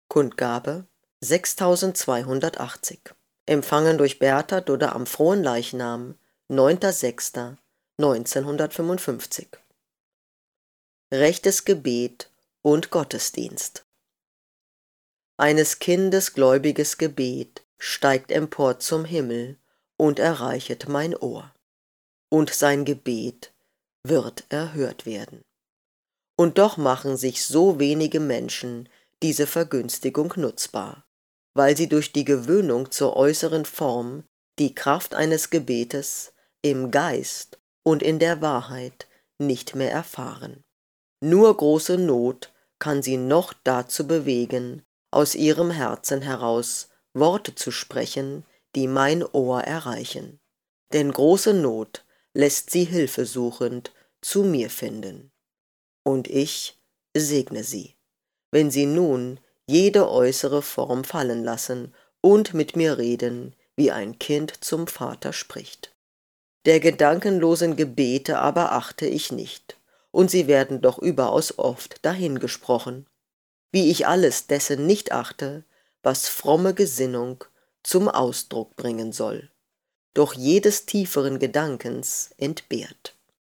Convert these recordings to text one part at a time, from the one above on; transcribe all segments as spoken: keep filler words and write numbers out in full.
Kundgabe sechstausendzweihundertachtzig. Empfangen durch Bertha Dudde am Fronleichnam, neunter sechster neunzehnhundertfünfundfünfzig. Rechtes Gebet und Gottesdienst. Eines Kindes gläubiges Gebet steigt empor zum Himmel und erreichet mein Ohr. Und sein Gebet wird erhört werden. Und doch machen sich so wenige Menschen diese Vergünstigung nutzbar, weil sie durch die Gewöhnung zur äußeren Form die Kraft eines Gebetes im Geist und in der Wahrheit nicht mehr erfahren. Nur große Not kann sie noch dazu bewegen, aus ihrem Herzen heraus Worte zu sprechen, die mein Ohr erreichen. Denn große Not lässt sie hilfesuchend zu mir finden. Und ich segne sie, wenn sie nun jede äußere Form fallen lassen und mit mir reden, wie ein Kind zum Vater spricht. Der gedankenlosen Gebete aber achte ich nicht, und sie werden doch überaus oft dahingesprochen, wie ich alles dessen nicht achte, was fromme Gesinnung zum Ausdruck bringen soll, doch jedes tieferen Gedankens entbehrt.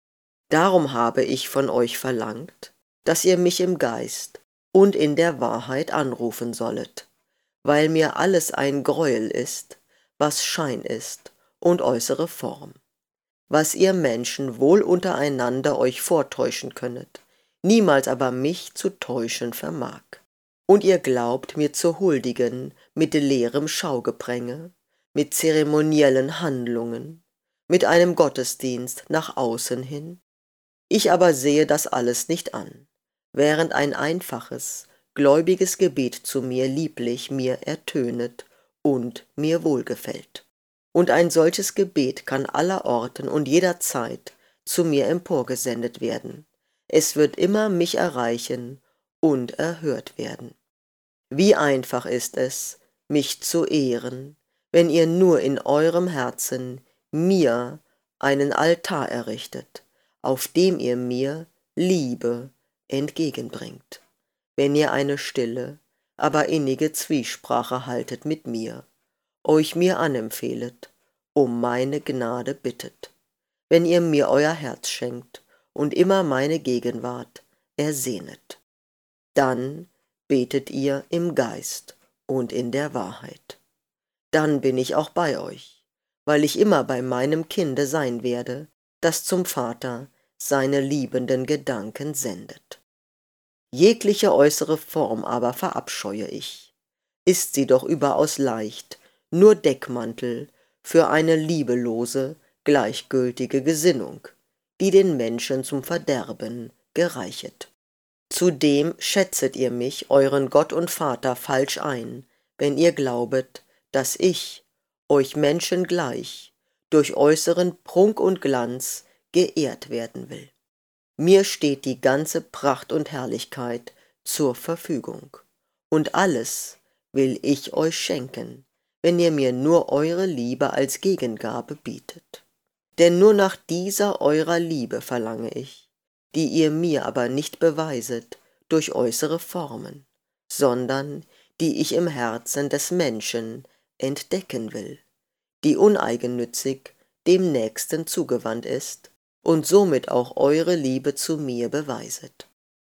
Darum habe ich von euch verlangt, dass ihr mich im Geist und in der Wahrheit anrufen sollet, weil mir alles ein Greuel ist, was Schein ist und äußere Form, was ihr Menschen wohl untereinander euch vortäuschen könnet, niemals aber mich zu täuschen vermag. Und ihr glaubt mir zu huldigen mit leerem Schaugepränge, mit zeremoniellen Handlungen, mit einem Gottesdienst nach außen hin. Ich aber sehe das alles nicht an, während ein einfaches, gläubiges Gebet zu mir lieblich mir ertönet und mir wohlgefällt. Und ein solches Gebet kann allerorten und jederzeit zu mir emporgesendet werden. Es wird immer mich erreichen und erhört werden. Wie einfach ist es, mich zu ehren, wenn ihr nur in eurem Herzen mir einen Altar errichtet, auf dem ihr mir Liebe entgegenbringt, wenn ihr eine stille, aber innige Zwiesprache haltet mit mir, euch mir anempfehlet, um meine Gnade bittet, wenn ihr mir euer Herz schenkt und immer meine Gegenwart ersehnet. Dann betet ihr im Geist und in der Wahrheit. Dann bin ich auch bei euch, weil ich immer bei meinem Kinde sein werde, das zum Vater seine liebenden Gedanken sendet. Jegliche äußere Form aber verabscheue ich, ist sie doch überaus leicht, nur Deckmantel für eine liebelose, gleichgültige Gesinnung, die den Menschen zum Verderben gereichet. Zudem schätzet ihr mich, euren Gott und Vater, falsch ein, wenn ihr glaubet, dass ich, euch Menschen gleich, durch äußeren Prunk und Glanz geehrt werden will. Mir steht die ganze Pracht und Herrlichkeit zur Verfügung, und alles will ich euch schenken, wenn ihr mir nur eure Liebe als Gegengabe bietet. Denn nur nach dieser eurer Liebe verlange ich, die ihr mir aber nicht beweiset durch äußere Formen, sondern die ich im Herzen des Menschen entdecken will, die uneigennützig dem Nächsten zugewandt ist und somit auch eure Liebe zu mir beweiset.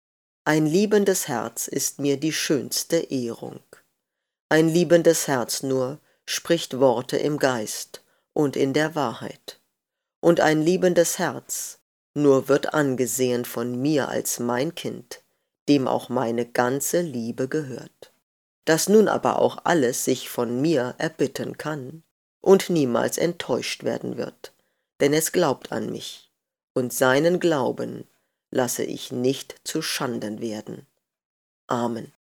Ein liebendes Herz ist mir die schönste Ehrung. Ein liebendes Herz nur spricht Worte im Geist und in der Wahrheit. Und ein liebendes Herz nur wird angesehen von mir als mein Kind, dem auch meine ganze Liebe gehört. Dass nun aber auch alles sich von mir erbitten kann und niemals enttäuscht werden wird, denn es glaubt an mich, und seinen Glauben lasse ich nicht zu Schanden werden. Amen.